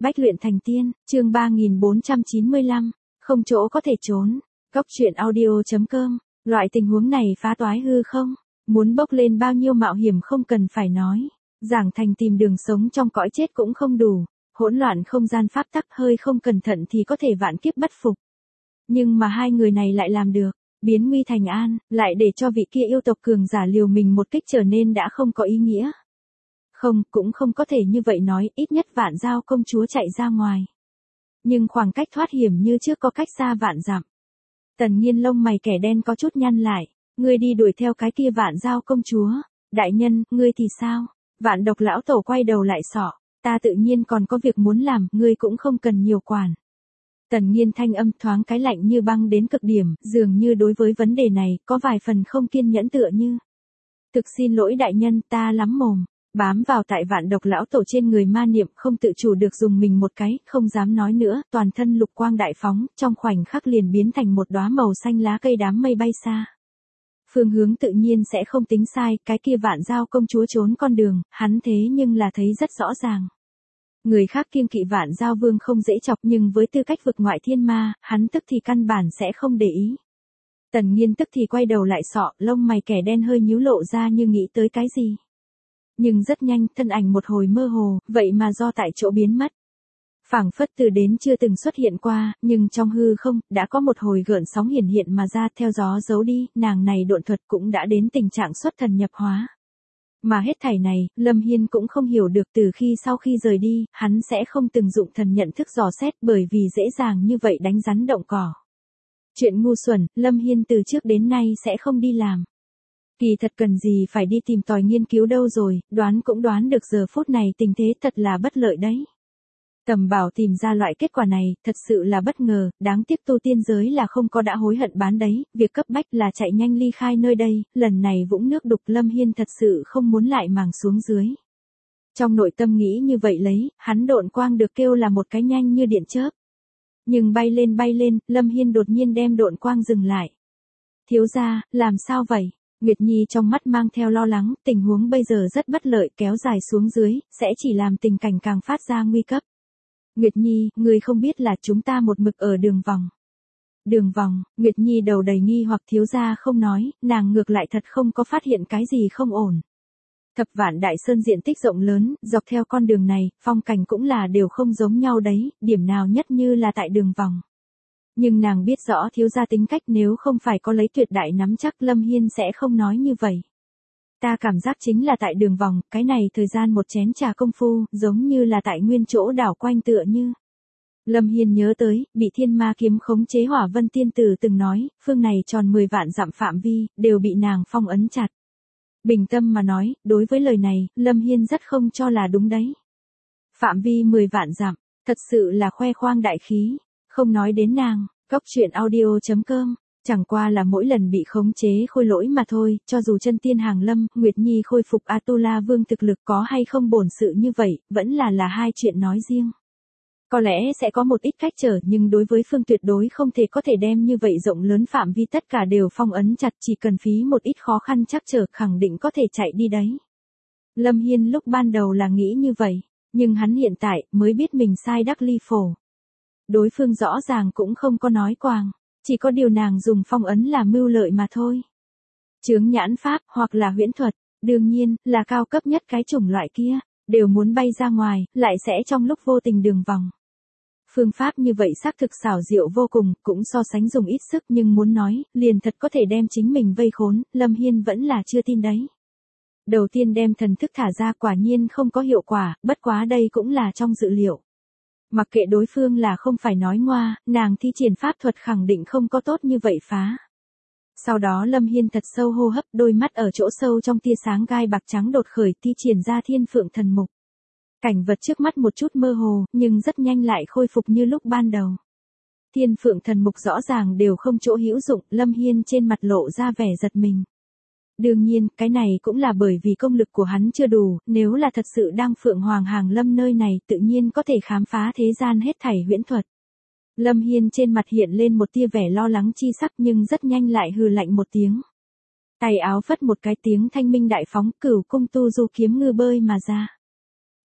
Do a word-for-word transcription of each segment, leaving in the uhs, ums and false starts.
Bách luyện thành tiên, chương ba nghìn bốn trăm chín mươi lăm, không chỗ có thể trốn. Góc truyện audio.com, loại tình huống này phá toái hư không? Muốn bốc lên bao nhiêu mạo hiểm không cần phải nói. Giảng thành tìm đường sống trong cõi chết cũng không đủ. Hỗn loạn không gian pháp tắc hơi không cẩn thận thì có thể vạn kiếp bất phục. Nhưng mà hai người này lại làm được. Biến nguy thành an, lại để cho vị kia yêu tộc cường giả liều mình một kích trở nên đã không có ý nghĩa. Không, cũng không có thể như vậy nói, ít nhất Vạn Giao công chúa chạy ra ngoài. Nhưng khoảng cách thoát hiểm như trước có cách xa vạn dặm. Tần Nhiên lông mày kẻ đen có chút nhăn lại, ngươi đi đuổi theo cái kia Vạn Giao công chúa. Đại nhân, ngươi thì sao? Vạn Độc lão tổ quay đầu lại sọ, ta tự nhiên còn có việc muốn làm, ngươi cũng không cần nhiều quản. Tần Nhiên thanh âm thoáng cái lạnh như băng đến cực điểm, dường như đối với vấn đề này có vài phần không kiên nhẫn tựa như. Thực xin lỗi đại nhân, ta lắm mồm. Bám vào tại Vạn Độc lão tổ trên người ma niệm không tự chủ được dùng mình một cái, không dám nói nữa, toàn thân lục quang đại phóng, trong khoảnh khắc liền biến thành một đóa màu xanh lá cây đám mây bay xa. Phương hướng tự nhiên sẽ không tính sai, cái kia Vạn Giao công chúa trốn con đường, hắn thế nhưng là thấy rất rõ ràng. Người khác kiêng kỵ Vạn Giao vương không dễ chọc nhưng với tư cách vực ngoại thiên ma, hắn tức thì căn bản sẽ không để ý. Tần Nhiên tức thì quay đầu lại sọ, lông mày kẻ đen hơi nhíu lộ ra như nghĩ tới cái gì. Nhưng rất nhanh, thân ảnh một hồi mơ hồ, vậy mà do tại chỗ biến mất. Phảng phất từ đến chưa từng xuất hiện qua, nhưng trong hư không, đã có một hồi gợn sóng hiển hiện mà ra theo gió giấu đi, nàng này độn thuật cũng đã đến tình trạng xuất thần nhập hóa. Mà hết thảy này, Lâm Hiên cũng không hiểu được từ khi sau khi rời đi, hắn sẽ không từng dụng thần nhận thức dò xét bởi vì dễ dàng như vậy đánh rắn động cỏ. Chuyện ngu xuẩn, Lâm Hiên từ trước đến nay sẽ không đi làm. Kỳ thật cần gì phải đi tìm tòi nghiên cứu đâu rồi, đoán cũng đoán được giờ phút này tình thế thật là bất lợi đấy. Tầm Bảo tìm ra loại kết quả này, thật sự là bất ngờ, đáng tiếc tu tiên giới là không có đã hối hận bán đấy, việc cấp bách là chạy nhanh ly khai nơi đây, lần này vũng nước đục Lâm Hiên thật sự không muốn lại màng xuống dưới. Trong nội tâm nghĩ như vậy lấy, hắn độn quang được kêu là một cái nhanh như điện chớp. Nhưng bay lên bay lên, Lâm Hiên đột nhiên đem độn quang dừng lại. Thiếu gia, làm sao vậy? Nguyệt Nhi trong mắt mang theo lo lắng, tình huống bây giờ rất bất lợi, kéo dài xuống dưới, sẽ chỉ làm tình cảnh càng phát ra nguy cấp. Nguyệt Nhi, ngươi không biết là chúng ta một mực ở đường vòng. Đường vòng, Nguyệt Nhi đầu đầy nghi hoặc thiếu gia không nói, nàng ngược lại thật không có phát hiện cái gì không ổn. Thập Vạn Đại Sơn diện tích rộng lớn, dọc theo con đường này, phong cảnh cũng là đều không giống nhau đấy, điểm nào nhất như là tại đường vòng. Nhưng nàng biết rõ thiếu gia tính cách nếu không phải có lấy tuyệt đại nắm chắc Lâm Hiên sẽ không nói như vậy. Ta cảm giác chính là tại đường vòng, cái này thời gian một chén trà công phu, giống như là tại nguyên chỗ đảo quanh tựa như. Lâm Hiên nhớ tới, bị thiên ma kiếm khống chế Hỏa Vân Tiên Tử từng nói, phương này tròn mười vạn dặm phạm vi, đều bị nàng phong ấn chặt. Bình tâm mà nói, đối với lời này, Lâm Hiên rất không cho là đúng đấy. Phạm vi mười vạn dặm, thật sự là khoe khoang đại khí. Không nói đến nàng, góc truyện audio.com, chẳng qua là mỗi lần bị khống chế khôi lỗi mà thôi, cho dù chân tiên hàng lâm, Nguyệt Nhi khôi phục Atula Vương thực lực có hay không bổn sự như vậy, vẫn là là hai chuyện nói riêng. Có lẽ sẽ có một ít cách trở nhưng đối với phương tuyệt đối không thể có thể đem như vậy rộng lớn phạm vi tất cả đều phong ấn chặt, chỉ cần phí một ít khó khăn chắc trở khẳng định có thể chạy đi đấy. Lâm Hiên lúc ban đầu là nghĩ như vậy, nhưng hắn hiện tại mới biết mình sai đắc ly phổ. Đối phương rõ ràng cũng không có nói quàng, chỉ có điều nàng dùng phong ấn là mưu lợi mà thôi. Chướng nhãn pháp hoặc là huyễn thuật, đương nhiên là cao cấp nhất cái chủng loại kia, đều muốn bay ra ngoài, lại sẽ trong lúc vô tình đường vòng. Phương pháp như vậy xác thực xảo diệu vô cùng, cũng so sánh dùng ít sức nhưng muốn nói, liền thật có thể đem chính mình vây khốn, Lâm Hiên vẫn là chưa tin đấy. Đầu tiên đem thần thức thả ra quả nhiên không có hiệu quả, bất quá đây cũng là trong dự liệu. Mặc kệ đối phương là không phải nói ngoa, nàng thi triển pháp thuật khẳng định không có tốt như vậy phá. Sau đó Lâm Hiên thật sâu hô hấp, đôi mắt ở chỗ sâu trong tia sáng gai bạc trắng đột khởi thi triển ra Thiên Phượng Thần Mục. Cảnh vật trước mắt một chút mơ hồ, nhưng rất nhanh lại khôi phục như lúc ban đầu. Thiên Phượng Thần Mục rõ ràng đều không chỗ hữu dụng, Lâm Hiên trên mặt lộ ra vẻ giật mình. Đương nhiên, cái này cũng là bởi vì công lực của hắn chưa đủ, nếu là thật sự đang Phượng Hoàng Hàng Lâm nơi này tự nhiên có thể khám phá thế gian hết thảy huyễn thuật. Lâm Hiên trên mặt hiện lên một tia vẻ lo lắng chi sắc nhưng rất nhanh lại hừ lạnh một tiếng. Tay áo phất một cái tiếng thanh minh đại phóng, Cửu Cung Tu Du kiếm ngư bơi mà ra.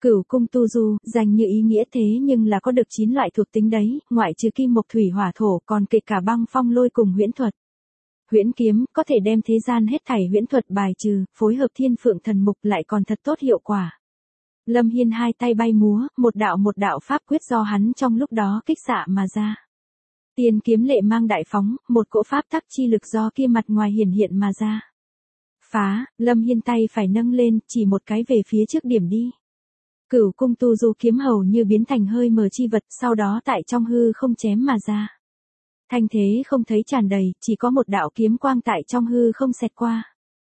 Cửu cung tu du, danh như ý nghĩa thế nhưng là có được chín loại thuộc tính đấy, ngoại trừ kim mộc thủy hỏa thổ còn kể cả băng phong lôi cùng huyễn thuật. Huyễn kiếm, có thể đem thế gian hết thảy huyễn thuật bài trừ, phối hợp thiên phượng thần mục lại còn thật tốt hiệu quả. Lâm Hiên hai tay bay múa, một đạo một đạo pháp quyết do hắn trong lúc đó kích xạ mà ra. Tiên kiếm lệ mang đại phóng, một cỗ pháp tắc chi lực do kia mặt ngoài hiển hiện mà ra. Phá, Lâm Hiên tay phải nâng lên, chỉ một cái về phía trước điểm đi. Cửu cung tu du kiếm hầu như biến thành hơi mờ chi vật, sau đó tại trong hư không chém mà ra. Thanh thế không thấy tràn đầy, chỉ có một đạo kiếm quang tại trong hư không xẹt qua.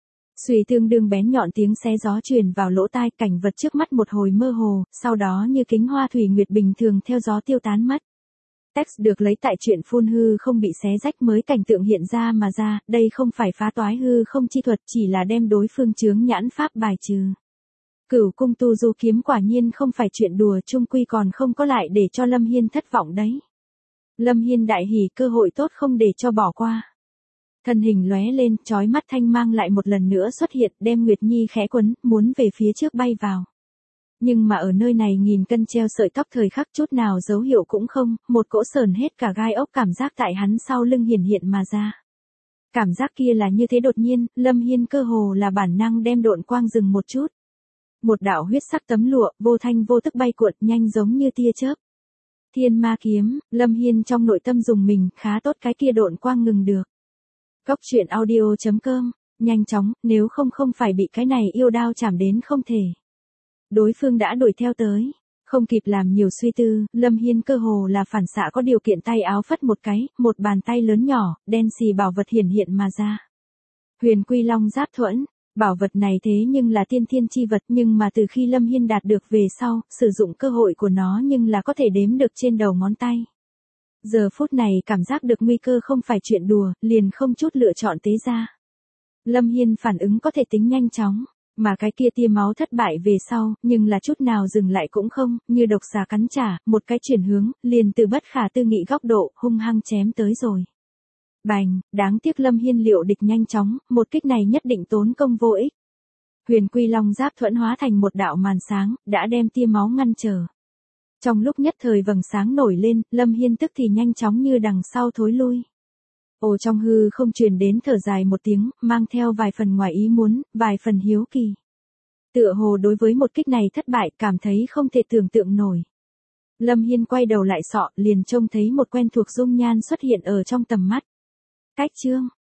Xuy tương đương bén nhọn tiếng xé gió truyền vào lỗ tai, cảnh vật trước mắt một hồi mơ hồ, sau đó như kính hoa thủy nguyệt bình thường theo gió tiêu tán mất. Text được lấy tại truyện phun hư không bị xé rách mới cảnh tượng hiện ra mà ra, đây không phải phá toái hư không chi thuật, chỉ là đem đối phương chướng nhãn pháp bài trừ. Cửu cung tu du kiếm quả nhiên không phải chuyện đùa, chung quy còn không có lại để cho Lâm Hiên thất vọng đấy. Lâm Hiên đại hỉ, cơ hội tốt không để cho bỏ qua. Thân hình lóe lên, chói mắt thanh mang lại một lần nữa xuất hiện, đem Nguyệt Nhi khẽ quấn, muốn về phía trước bay vào. Nhưng mà ở nơi này nghìn cân treo sợi tóc thời khắc chút nào dấu hiệu cũng không, một cỗ sờn hết cả gai ốc cảm giác tại hắn sau lưng hiển hiện mà ra. Cảm giác kia là như thế đột nhiên, Lâm Hiên cơ hồ là bản năng đem độn quang dừng một chút. Một đạo huyết sắc tấm lụa, vô thanh vô tức bay cuộn, nhanh giống như tia chớp. Thiên ma kiếm, Lâm Hiên trong nội tâm dùng mình, khá tốt cái kia độn quang ngừng được. Góc truyện audio chấm com, nhanh chóng, nếu không không phải bị cái này yêu đao chạm đến không thể. Đối phương đã đuổi theo tới, không kịp làm nhiều suy tư, Lâm Hiên cơ hồ là phản xạ có điều kiện tay áo phất một cái, một bàn tay lớn nhỏ, đen xì bảo vật hiển hiện mà ra. Huyền Quy Long Giáp Thuẫn, bảo vật này thế nhưng là tiên thiên chi vật, nhưng mà từ khi Lâm Hiên đạt được về sau, sử dụng cơ hội của nó nhưng là có thể đếm được trên đầu ngón tay. Giờ phút này cảm giác được nguy cơ không phải chuyện đùa, liền không chút lựa chọn tế ra. Lâm Hiên phản ứng có thể tính nhanh chóng, mà cái kia tia máu thất bại về sau, nhưng là chút nào dừng lại cũng không, như độc xà cắn trả, một cái chuyển hướng, liền từ bất khả tư nghị góc độ, hung hăng chém tới rồi. Bành, đáng tiếc Lâm Hiên liệu địch nhanh chóng, một kích này nhất định tốn công vô ích. Huyền Quy Long Giáp Thuẫn hóa thành một đạo màn sáng, đã đem tia máu ngăn trở. Trong lúc nhất thời vầng sáng nổi lên, Lâm Hiên tức thì nhanh chóng như đằng sau thối lui. Ồ, trong hư không truyền đến thở dài một tiếng, mang theo vài phần ngoài ý muốn, vài phần hiếu kỳ. Tựa hồ đối với một kích này thất bại, cảm thấy không thể tưởng tượng nổi. Lâm Hiên quay đầu lại sọ, liền trông thấy một quen thuộc dung nhan xuất hiện ở trong tầm mắt. Cách chương